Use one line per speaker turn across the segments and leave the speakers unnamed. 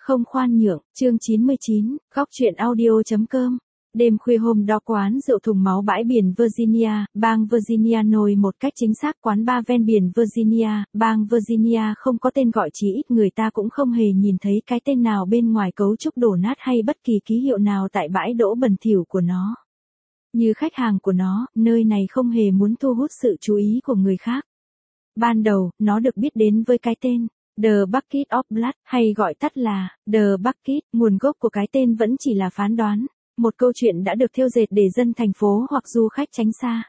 Không khoan nhượng, chương 99, góc truyện audio.com. Đêm khuya hôm đó quán rượu thùng máu bãi biển Virginia, bang Virginia nổi một cách chính xác quán bar ven biển Virginia, bang Virginia không có tên gọi chí ít người ta cũng không hề nhìn thấy cái tên nào bên ngoài cấu trúc đổ nát hay bất kỳ ký hiệu nào tại bãi đỗ bẩn thỉu của nó. Như khách hàng của nó, nơi này không hề muốn thu hút sự chú ý của người khác. Ban đầu, nó được biết đến với cái tên The Bucket of Blood, hay gọi tắt là The Bucket, nguồn gốc của cái tên vẫn chỉ là phán đoán, một câu chuyện đã được thêu dệt để dân thành phố hoặc du khách tránh xa.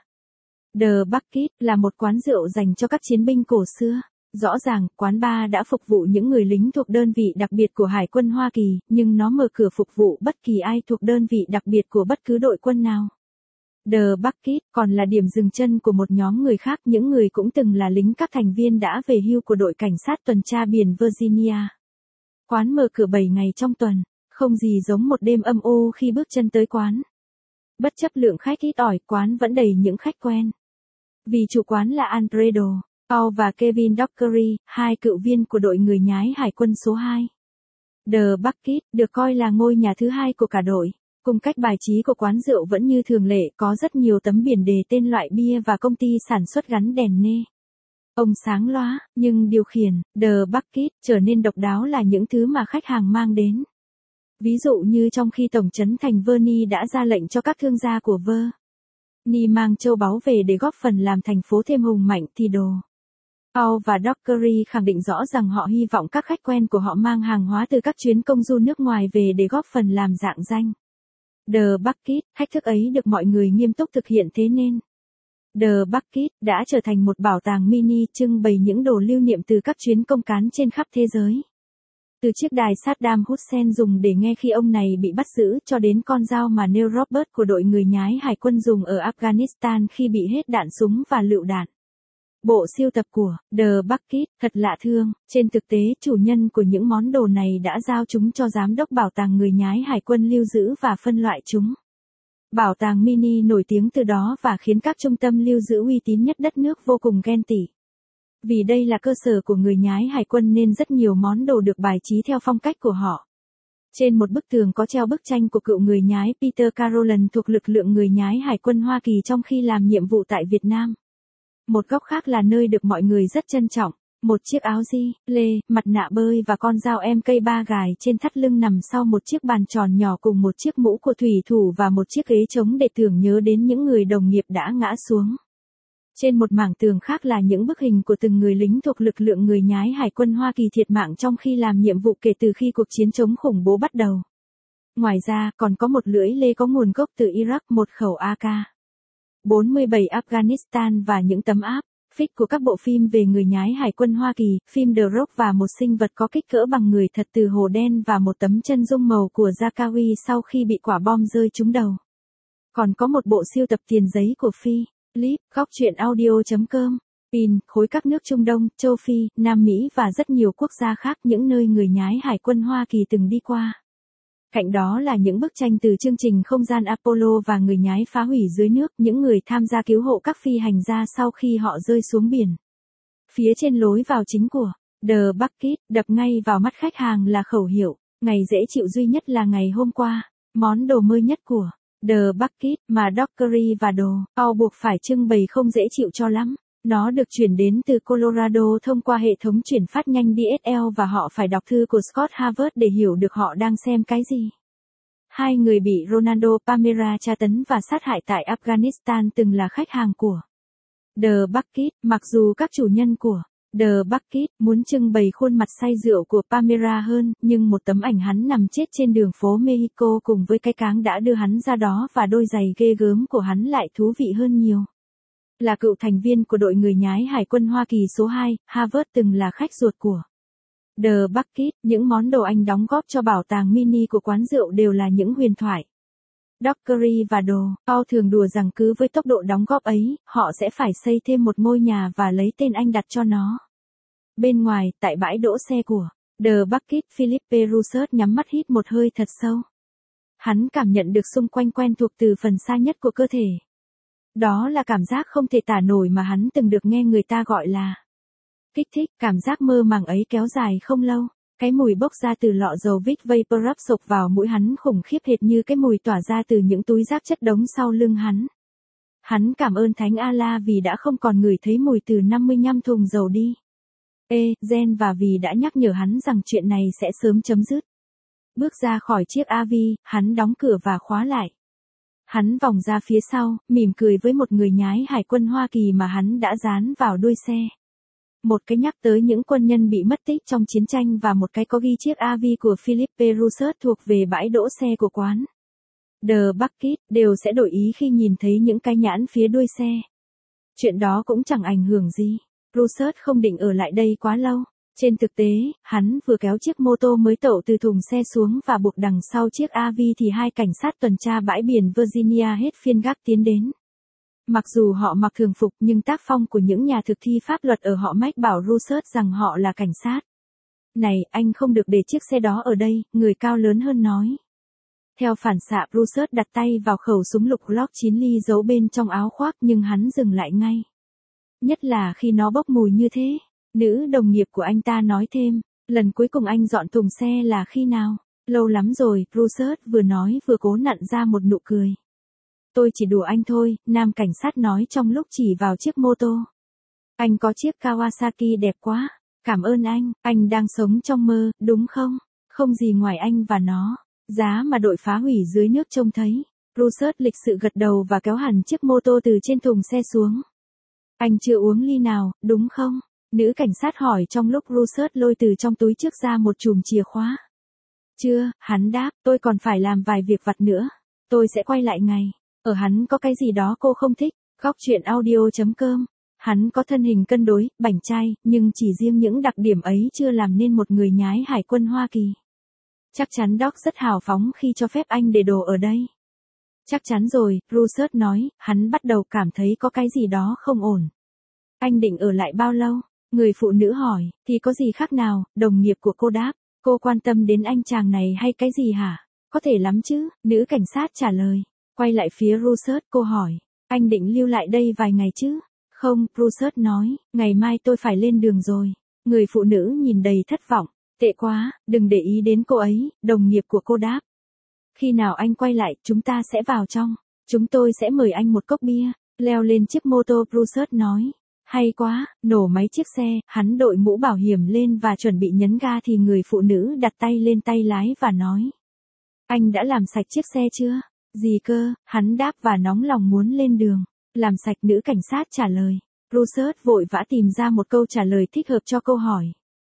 The Bucket là một quán rượu dành cho các chiến binh cổ xưa. Rõ ràng, quán bar đã phục vụ những người lính thuộc đơn vị đặc biệt của Hải quân Hoa Kỳ, nhưng nó mở cửa phục vụ bất kỳ ai thuộc đơn vị đặc biệt của bất cứ đội quân nào. The Bucket còn là điểm dừng chân của một nhóm người khác, những người cũng từng là lính, các thành viên đã về hưu của đội cảnh sát tuần tra biển Virginia. Quán mở cửa 7 ngày trong tuần, không gì giống một đêm âm u khi bước chân tới quán. Bất chấp lượng khách ít ỏi, quán vẫn đầy những khách quen. Vì chủ quán là Alfredo Paul và Kevin Dockery, hai cựu viên của đội người nhái hải quân số 2. The Bucket được coi là ngôi nhà thứ hai của cả đội. Cùng cách bài trí của quán rượu vẫn như thường lệ, có rất nhiều tấm biển đề tên loại bia và công ty sản xuất gắn đèn nê. Ông sáng lóa, nhưng điều khiển The Bucket trở nên độc đáo là những thứ mà khách hàng mang đến. Ví dụ như trong khi tổng trấn thành Verny đã ra lệnh cho các thương gia của Verny mang châu báu về để góp phần làm thành phố thêm hùng mạnh, thì Paul và Dockery khẳng định rõ rằng họ hy vọng các khách quen của họ mang hàng hóa từ các chuyến công du nước ngoài về để góp phần làm rạng danh The Bucket. Thách thức ấy được mọi người nghiêm túc thực hiện, thế nên The Bucket đã trở thành một bảo tàng mini trưng bày những đồ lưu niệm từ các chuyến công cán trên khắp thế giới. Từ chiếc đài Saddam Hussein dùng để nghe khi ông này bị bắt giữ, cho đến con dao mà Neil Roberts của đội người nhái hải quân dùng ở Afghanistan khi bị hết đạn súng và lựu đạn. Bộ sưu tập của The Bucket thật lạ thương, trên thực tế chủ nhân của những món đồ này đã giao chúng cho giám đốc bảo tàng người nhái hải quân lưu giữ và phân loại chúng. Bảo tàng mini nổi tiếng từ đó và khiến các trung tâm lưu giữ uy tín nhất đất nước vô cùng ghen tị. Vì đây là cơ sở của người nhái hải quân nên rất nhiều món đồ được bài trí theo phong cách của họ. Trên một bức tường có treo bức tranh của cựu người nhái Peter Carolan thuộc lực lượng người nhái hải quân Hoa Kỳ trong khi làm nhiệm vụ tại Việt Nam. Một góc khác là nơi được mọi người rất trân trọng, một chiếc áo lê, mặt nạ bơi và con dao MK3 gài trên thắt lưng nằm sau một chiếc bàn tròn nhỏ cùng một chiếc mũ của thủy thủ và một chiếc ghế trống để tưởng nhớ đến những người đồng nghiệp đã ngã xuống. Trên một mảng tường khác là những bức hình của từng người lính thuộc lực lượng người nhái hải quân Hoa Kỳ thiệt mạng trong khi làm nhiệm vụ kể từ khi cuộc chiến chống khủng bố bắt đầu. Ngoài ra, còn có một lưỡi lê có nguồn gốc từ Iraq, một khẩu AK-47 Afghanistan và những tấm áp phích của các bộ phim về người nhái hải quân Hoa Kỳ, phim The Rock và một sinh vật có kích cỡ bằng người thật từ Hồ Đen và một tấm chân dung màu của Zakawi sau khi bị quả bom rơi trúng đầu. Còn có một bộ sưu tập tiền giấy của Philip, góc truyện audio.com, pin, khối các nước Trung Đông, châu Phi, Nam Mỹ và rất nhiều quốc gia khác, những nơi người nhái hải quân Hoa Kỳ từng đi qua. Cạnh đó là những bức tranh từ chương trình không gian Apollo và người nhái phá hủy dưới nước, những người tham gia cứu hộ các phi hành gia sau khi họ rơi xuống biển. Phía trên lối vào chính của The Bucket, đập ngay vào mắt khách hàng là khẩu hiệu, ngày dễ chịu duy nhất là ngày hôm qua, món đồ mới nhất của The Bucket mà Dockery và Paul buộc phải trưng bày không dễ chịu cho lắm. Nó được chuyển đến từ Colorado thông qua hệ thống chuyển phát nhanh DSL và họ phải đọc thư của Scott Harvard để hiểu được họ đang xem cái gì. Hai người bị Ronaldo Palmera tra tấn và sát hại tại Afghanistan từng là khách hàng của The Bucket, mặc dù các chủ nhân của The Bucket muốn trưng bày khuôn mặt say rượu của Palmera hơn, nhưng một tấm ảnh hắn nằm chết trên đường phố Mexico cùng với cái cáng đã đưa hắn ra đó và đôi giày ghê gớm của hắn lại thú vị hơn nhiều. Là cựu thành viên của đội người nhái hải quân Hoa Kỳ số 2, Harvard từng là khách ruột của The Bucket, những món đồ anh đóng góp cho bảo tàng mini của quán rượu đều là những huyền thoại. Dockery và Paul thường đùa rằng cứ với tốc độ đóng góp ấy, họ sẽ phải xây thêm một ngôi nhà và lấy tên anh đặt cho nó. Bên ngoài, tại bãi đỗ xe của The Bucket, Philippe Rousset nhắm mắt hít một hơi thật sâu. Hắn cảm nhận được xung quanh quen thuộc từ phần xa nhất của cơ thể. Đó là cảm giác không thể tả nổi mà hắn từng được nghe người ta gọi là kích thích. Cảm giác mơ màng ấy kéo dài không lâu. Cái mùi bốc ra từ lọ dầu Vic Vaporub sộc vào mũi hắn khủng khiếp hệt như cái mùi tỏa ra từ những túi rác chất đống sau lưng hắn. Hắn cảm ơn Thánh Allah vì đã không còn ngửi thấy mùi từ 55 thùng dầu đi. Gen và vì đã nhắc nhở hắn rằng chuyện này sẽ sớm chấm dứt. Bước ra khỏi chiếc RV, hắn đóng cửa và khóa lại. Hắn vòng ra phía sau, mỉm cười với một người nhái hải quân Hoa Kỳ mà hắn đã dán vào đuôi xe. Một cái nhắc tới những quân nhân bị mất tích trong chiến tranh và một cái có ghi chiếc RV của Philippe Rousseau thuộc về bãi đỗ xe của quán The Bucket đều sẽ đổi ý khi nhìn thấy những cái nhãn phía đuôi xe. Chuyện đó cũng chẳng ảnh hưởng gì. Rousseau không định ở lại đây quá lâu. Trên thực tế, hắn vừa kéo chiếc mô tô mới tậu từ thùng xe xuống và buộc đằng sau chiếc RV thì hai cảnh sát tuần tra bãi biển Virginia hết phiên gác tiến đến. Mặc dù họ mặc thường phục nhưng tác phong của những nhà thực thi pháp luật ở họ Mách bảo Rousseau rằng họ là cảnh sát. Này, anh không được để chiếc xe đó ở đây, người cao lớn hơn nói. Theo phản xạ Rousseau đặt tay vào khẩu súng lục Glock 9 ly giấu bên trong áo khoác nhưng hắn dừng lại ngay. Nhất là khi nó bốc mùi như thế. Nữ đồng nghiệp của anh ta nói thêm, lần cuối cùng anh dọn thùng xe là khi nào? Lâu lắm rồi, Rousseau vừa nói vừa cố nặn ra một nụ cười. Tôi chỉ đùa anh thôi, nam cảnh sát nói trong lúc chỉ vào chiếc mô tô. Anh có chiếc Kawasaki đẹp quá. Cảm ơn anh đang sống trong mơ, đúng không? Không gì ngoài anh và nó. Giá mà đội phá hủy dưới nước trông thấy. Rousseau lịch sự gật đầu và kéo hẳn chiếc mô tô từ trên thùng xe xuống. Anh chưa uống ly nào, đúng không? Nữ cảnh sát hỏi trong lúc Rousseau lôi từ trong túi trước ra một chùm chìa khóa. Chưa, hắn đáp, tôi còn phải làm vài việc vặt nữa. Tôi sẽ quay lại ngay. Ở hắn có cái gì đó cô không thích. Góc truyện audio.com. Hắn có thân hình cân đối, bảnh trai, nhưng chỉ riêng những đặc điểm ấy chưa làm nên một người nhái hải quân Hoa Kỳ. Chắc chắn Doc rất hào phóng khi cho phép anh để đồ ở đây. Chắc chắn rồi, Rousseau nói, hắn bắt đầu cảm thấy có cái gì đó không ổn. Anh định ở lại bao lâu? Người phụ nữ hỏi, thì có gì khác nào, đồng nghiệp của cô đáp. Cô quan tâm đến anh chàng này hay cái gì hả? Có thể lắm chứ, nữ cảnh sát trả lời. Quay lại phía Rousseau, cô hỏi, anh định lưu lại đây vài ngày chứ? Không, Rousseau nói, ngày mai tôi phải lên đường rồi. Người phụ nữ nhìn đầy thất vọng. Tệ quá, đừng để ý đến cô ấy, đồng nghiệp của cô đáp. Khi nào anh quay lại, chúng ta sẽ vào trong. Chúng tôi sẽ mời anh một cốc bia. Leo lên chiếc mô tô, Rousseau nói. Hay quá, nổ máy chiếc xe, hắn đội mũ bảo hiểm lên và chuẩn bị nhấn ga thì người phụ nữ đặt tay lên tay lái và nói. Anh đã làm sạch chiếc xe chưa? Gì cơ, hắn đáp và nóng lòng muốn lên đường. Làm sạch, nữ cảnh sát trả lời. Rousseau vội vã tìm ra một câu trả lời thích hợp cho câu hỏi.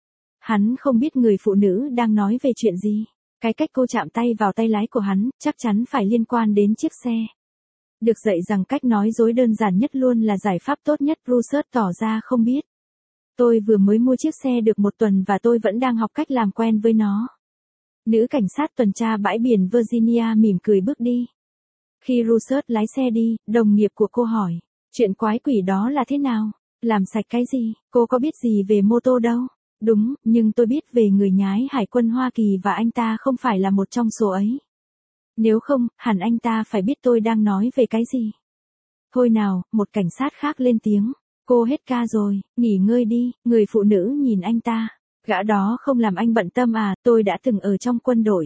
Hắn không biết người phụ nữ đang nói về chuyện gì. Cái cách cô chạm tay vào tay lái của hắn, chắc chắn phải liên quan đến chiếc xe. Được dạy rằng cách nói dối đơn giản nhất luôn là giải pháp tốt nhất, Rousseau tỏ ra không biết. Tôi vừa mới mua chiếc xe được một tuần và tôi vẫn đang học cách làm quen với nó. Nữ cảnh sát tuần tra bãi biển Virginia mỉm cười bước đi. Khi Rousseau lái xe đi, đồng nghiệp của cô hỏi, chuyện quái quỷ đó là thế nào? Làm sạch cái gì? Cô có biết gì về mô tô đâu? Đúng, nhưng tôi biết về người nhái hải quân Hoa Kỳ và anh ta không phải là một trong số ấy. Nếu không, hẳn anh ta phải biết tôi đang nói về cái gì. Thôi nào, một cảnh sát khác lên tiếng. Cô hết ca rồi, nghỉ ngơi đi, người phụ nữ nhìn anh ta. Gã đó không làm anh bận tâm à, tôi đã từng ở trong quân đội.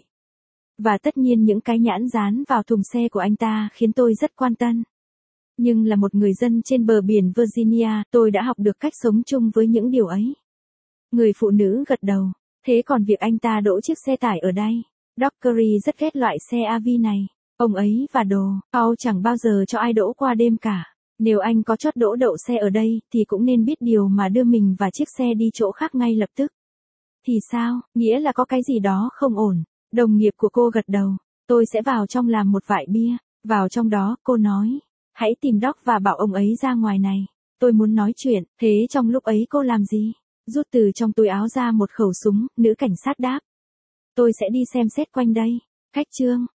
Và tất nhiên những cái nhãn dán vào thùng xe của anh ta khiến tôi rất quan tâm. Nhưng là một người dân trên bờ biển Virginia, tôi đã học được cách sống chung với những điều ấy. Người phụ nữ gật đầu. Thế còn việc anh ta đỗ chiếc xe tải ở đây? Doc Curry rất ghét loại xe RV này. Ông ấy và đồ, Paul chẳng bao giờ cho ai đỗ qua đêm cả. Nếu anh có chót đỗ đậu xe ở đây, thì cũng nên biết điều mà đưa mình và chiếc xe đi chỗ khác ngay lập tức. Thì sao, nghĩa là có cái gì đó không ổn. Đồng nghiệp của cô gật đầu. Tôi sẽ vào trong làm một vại bia. Vào trong đó, cô nói. Hãy tìm Doc và bảo ông ấy ra ngoài này. Tôi muốn nói chuyện. Thế trong lúc ấy cô làm gì? Rút từ trong túi áo ra một khẩu súng, nữ cảnh sát đáp. Tôi sẽ đi xem xét quanh đây. Cách chương.